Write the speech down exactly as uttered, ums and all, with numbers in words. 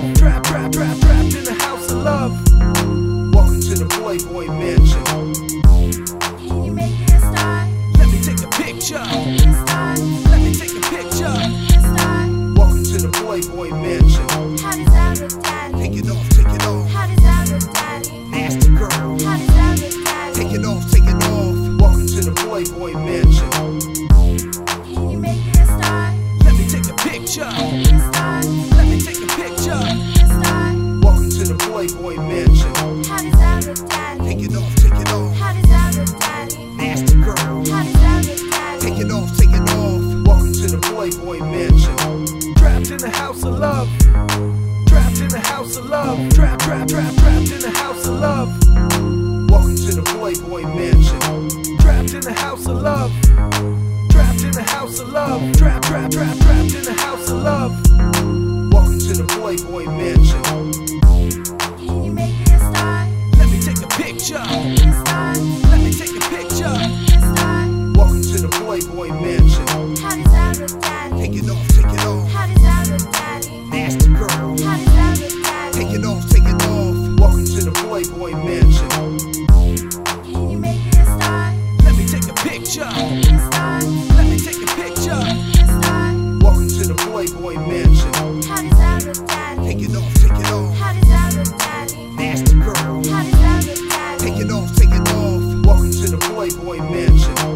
love. Trap, trap, trap, trapped in the house of love. Welcome to the Playboy Mansion. Can you make it a star? Let me take a picture. Make it a star. Let me take a picture. Make it a star. Welcome to the Playboy Mansion. How does that look, daddy? Take it off, take it off. How does that look, daddy? Nasty girl. How does that look, daddy? Take it off, take it off. Welcome to the Playboy Mansion. Can you make it a star? Let me take a picture. Make it a star. Let me take a picture. Make it a star. Welcome to the Playboy Mansion. How does that look, daddy? Take it off, take it off. How does that look, daddy? Nasty girl. How does that look, daddy? Take it off, take it off. Welcome to the Playboy Mansion. Trapped in the house of love. Trapped in the house of love. Trap, trap, trap, trapped in the house of love. Welcome to the Playboy Mansion. Trapped in the house of love. Trapped in the house of love. Trap, trap, trap, trapped in the house of love. Welcome to the Playboy Mansion. Can you make it a star? Let me take a picture. Make it a star. Let me take a picture. Make it a star. Welcome to the Playboy Mansion. How does that look, daddy? Take it off, take it off. How does that look, daddy? Nasty girl. How does that look, daddy? Take it off, take it off. Welcome to the Playboy Mansion. Can you make it a star? Let me take a picture. Make it a star. Let me take a picture. Make it a star. Welcome to the Playboy Mansion. How does that look, daddy? Take it off, take it off. How does that look, daddy? Nasty girl. How does that look, daddy? Take it off, take it off. Welcome to the Playboy Mansion.